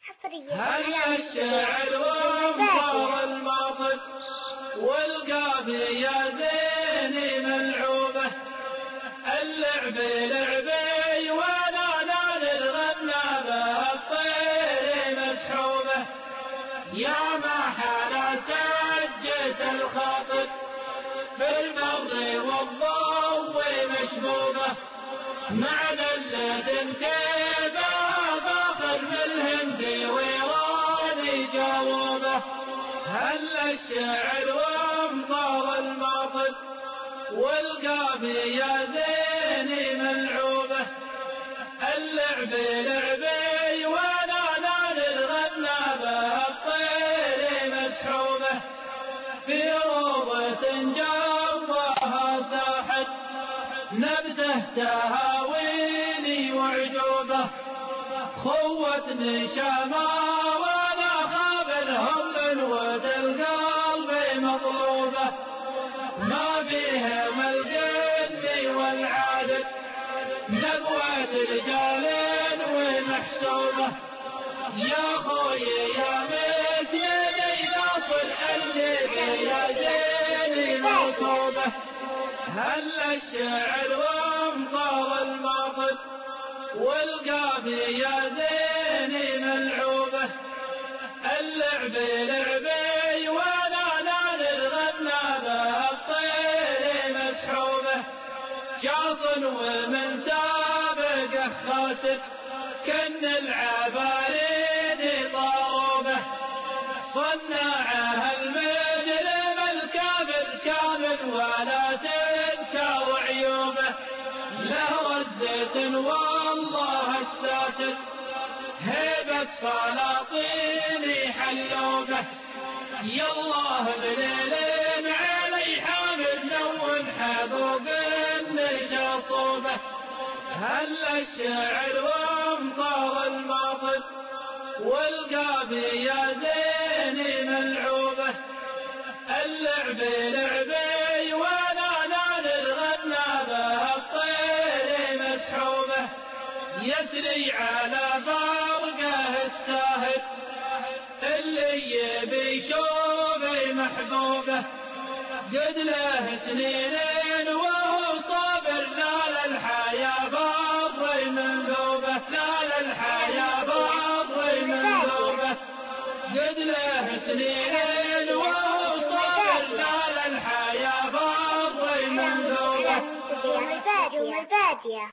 هل الشعر وانظار الماطل والقافية زيني ملعوبة، اللعب لعبي وانا للغنى بالطير مسحوبة، يا ما حال سجت الخاطر في البر والضو مشبوبة، مع ذلة كذا فاخر من الهند ويراني جاوبة. هل الشعر وامطار الماطل والقافية زيني ملعوبة، اللعب لعبي وانا للغنى بالطير مسحوبة، في روضة جواها ساحل نبته تهاويني وعجوبة، خوتني شما وانا خابرهم من ود القلب مطلوبة، ما فيهم القد والعادل نقوة رجال ومحسوبة، يا خوي يا مثلي ناصر الجبل يا زيني مركوبة. هل الشعر وامطار الماطل والقافية زيني ملعوبة، اللعب لعبي وانا للغنى بالطير مسحوبة، شاص ومن سابقه خاسر كن العبارين طاروبة، صنعها المجرم الكافر كامل ولا تنكى وعيوبه، له رزة والله الساتر هيبة سلاطين حلوبه، يا الله بليل علي حامد نون حقوق النشاصوبه. هل الشعر وامطار الماطل والقافية زيني ملعوبة، اللعب لعبي وانا للغنى بالطير مسحوبة، يسري على فرقه الساهل اللي يبي شوفي محبوبة، قد له سنين وهو صابر نال الحياة بضي منذوبة، نال الحياة بضي منذوبة، قد له سنين وهو صابر نال الحياة بضي منذوبة.